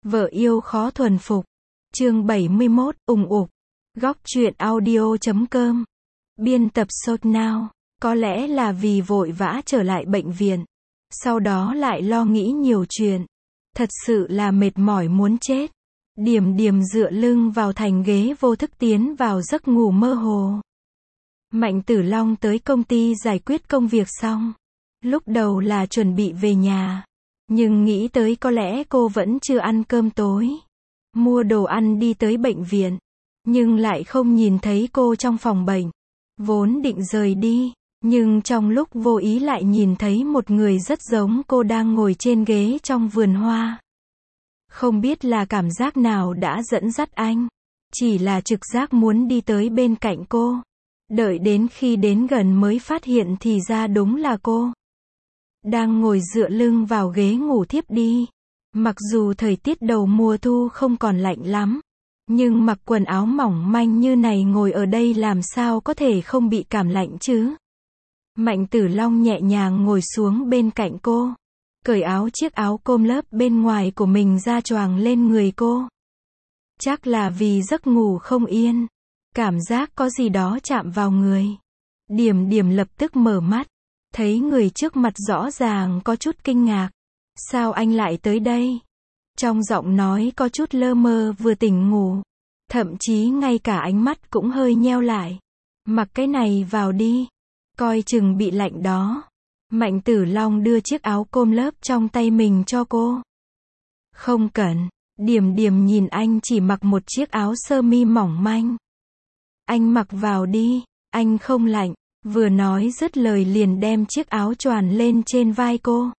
Vợ yêu khó thuần phục. Chương 71, ùng ục. Góc truyện audio.com. Biên tập Sốt Now. Có lẽ là vì vội vã trở lại bệnh viện. Sau đó lại lo nghĩ nhiều chuyện. Thật sự là mệt mỏi muốn chết. Điểm điểm dựa lưng vào thành ghế vô thức tiến vào giấc ngủ mơ hồ. Mạnh Tử Long tới công ty giải quyết công việc xong. Lúc đầu là chuẩn bị về nhà. Nhưng nghĩ tới có lẽ cô vẫn chưa ăn cơm tối. Mua đồ ăn đi tới bệnh viện. Nhưng lại không nhìn thấy cô trong phòng bệnh. Vốn định rời đi. Nhưng trong lúc vô ý lại nhìn thấy một người rất giống cô đang ngồi trên ghế trong vườn hoa. Không biết là cảm giác nào đã dẫn dắt anh. Chỉ là trực giác muốn đi tới bên cạnh cô. Đợi đến khi đến gần mới phát hiện thì ra đúng là cô. Đang ngồi dựa lưng vào ghế ngủ thiếp đi. Mặc dù thời tiết đầu mùa thu không còn lạnh lắm. Nhưng mặc quần áo mỏng manh như này ngồi ở đây làm sao có thể không bị cảm lạnh chứ. Mạnh Tử Long nhẹ nhàng ngồi xuống bên cạnh cô. Cởi chiếc áo com lớp bên ngoài của mình ra choàng lên người cô. Chắc là vì giấc ngủ không yên. Cảm giác có gì đó chạm vào người. Điểm điểm lập tức mở mắt. Thấy người trước mặt rõ ràng có chút kinh ngạc. Sao anh lại tới đây? Trong giọng nói có chút lơ mơ vừa tỉnh ngủ. Thậm chí ngay cả ánh mắt cũng hơi nheo lại. Mặc cái này vào đi. Coi chừng bị lạnh đó. Mạnh Tử Long đưa chiếc áo com lớp trong tay mình cho cô. Không cần. Điểm điểm nhìn anh chỉ mặc một chiếc áo sơ mi mỏng manh. Anh mặc vào đi. Anh không lạnh. Vừa nói dứt lời liền đem chiếc áo choàng lên trên vai cô.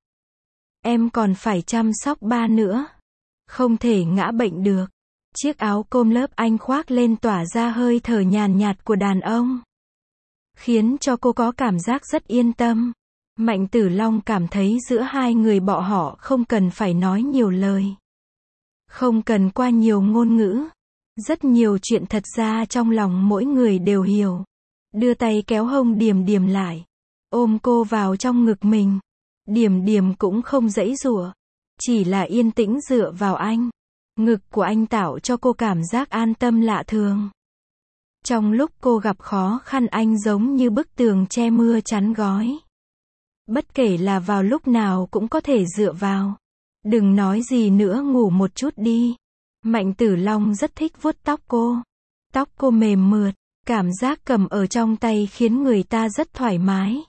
Em còn phải chăm sóc ba nữa. Không thể ngã bệnh được. Chiếc áo com lớp anh khoác lên tỏa ra hơi thở nhàn nhạt của đàn ông. Khiến cho cô có cảm giác rất yên tâm. Mạnh Tử Long cảm thấy giữa hai người bọn họ không cần phải nói nhiều lời. Không cần qua nhiều ngôn ngữ. Rất nhiều chuyện thật ra trong lòng mỗi người đều hiểu. Đưa tay kéo hông Điểm Điểm lại. Ôm cô vào trong ngực mình. Điểm Điểm cũng không giãy giụa. Chỉ là yên tĩnh dựa vào anh. Ngực của anh tạo cho cô cảm giác an tâm lạ thường. Trong lúc cô gặp khó khăn anh giống như bức tường che mưa chắn gói. Bất kể là vào lúc nào cũng có thể dựa vào. Đừng nói gì nữa, ngủ một chút đi. Mạnh Tử Long rất thích vuốt tóc cô. Tóc cô mềm mượt. Cảm giác cầm ở trong tay khiến người ta rất thoải mái.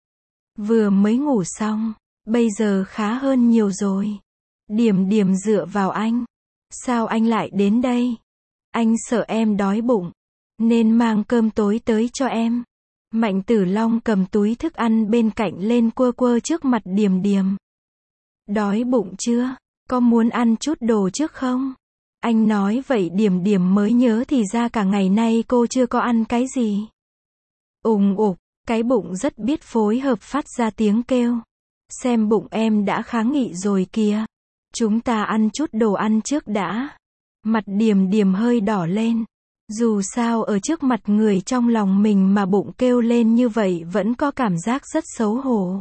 Vừa mới ngủ xong. Bây giờ khá hơn nhiều rồi. Điểm Điểm dựa vào anh. Sao anh lại đến đây? Anh sợ em đói bụng. Nên mang cơm tối tới cho em. Mạnh Tử Long cầm túi thức ăn bên cạnh lên quơ quơ trước mặt Điểm Điểm. Đói bụng chưa? Có muốn ăn chút đồ trước không? Anh nói vậy Điểm Điểm mới nhớ thì ra cả ngày nay cô chưa có ăn cái gì. Ùng ục, cái bụng rất biết phối hợp phát ra tiếng kêu. Xem bụng em đã kháng nghị rồi kìa. Chúng ta ăn chút đồ ăn trước đã. Mặt Điểm Điểm hơi đỏ lên. Dù sao ở trước mặt người trong lòng mình mà bụng kêu lên như vậy vẫn có cảm giác rất xấu hổ.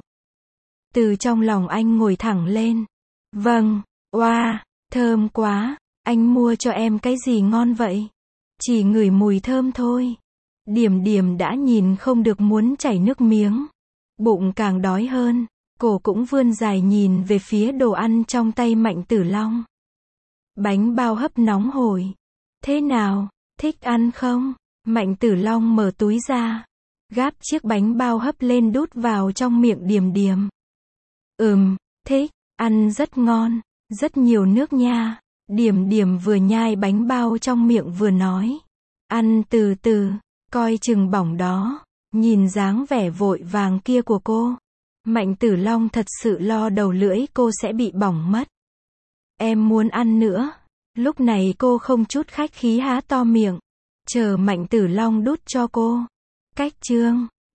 Từ trong lòng anh ngồi thẳng lên. Vâng, oa, thơm quá. Anh mua cho em cái gì ngon vậy? Chỉ ngửi mùi thơm thôi. Điểm Điểm đã nhìn không được muốn chảy nước miếng. Bụng càng đói hơn. Cổ cũng vươn dài nhìn về phía đồ ăn trong tay Mạnh Tử Long. Bánh bao hấp nóng hổi. Thế nào, thích ăn không? Mạnh Tử Long mở túi ra. Gắp chiếc bánh bao hấp lên đút vào trong miệng Điểm Điểm. Thích, ăn rất ngon, rất nhiều nước nha. Điểm Điểm vừa nhai bánh bao trong miệng vừa nói. Ăn từ từ, coi chừng bỏng đó. Nhìn dáng vẻ vội vàng kia của cô. Mạnh Tử Long thật sự lo đầu lưỡi cô sẽ bị bỏng mất. Em muốn ăn nữa. Lúc này cô không chút khách khí há to miệng. Chờ Mạnh Tử Long đút cho cô. Cách chương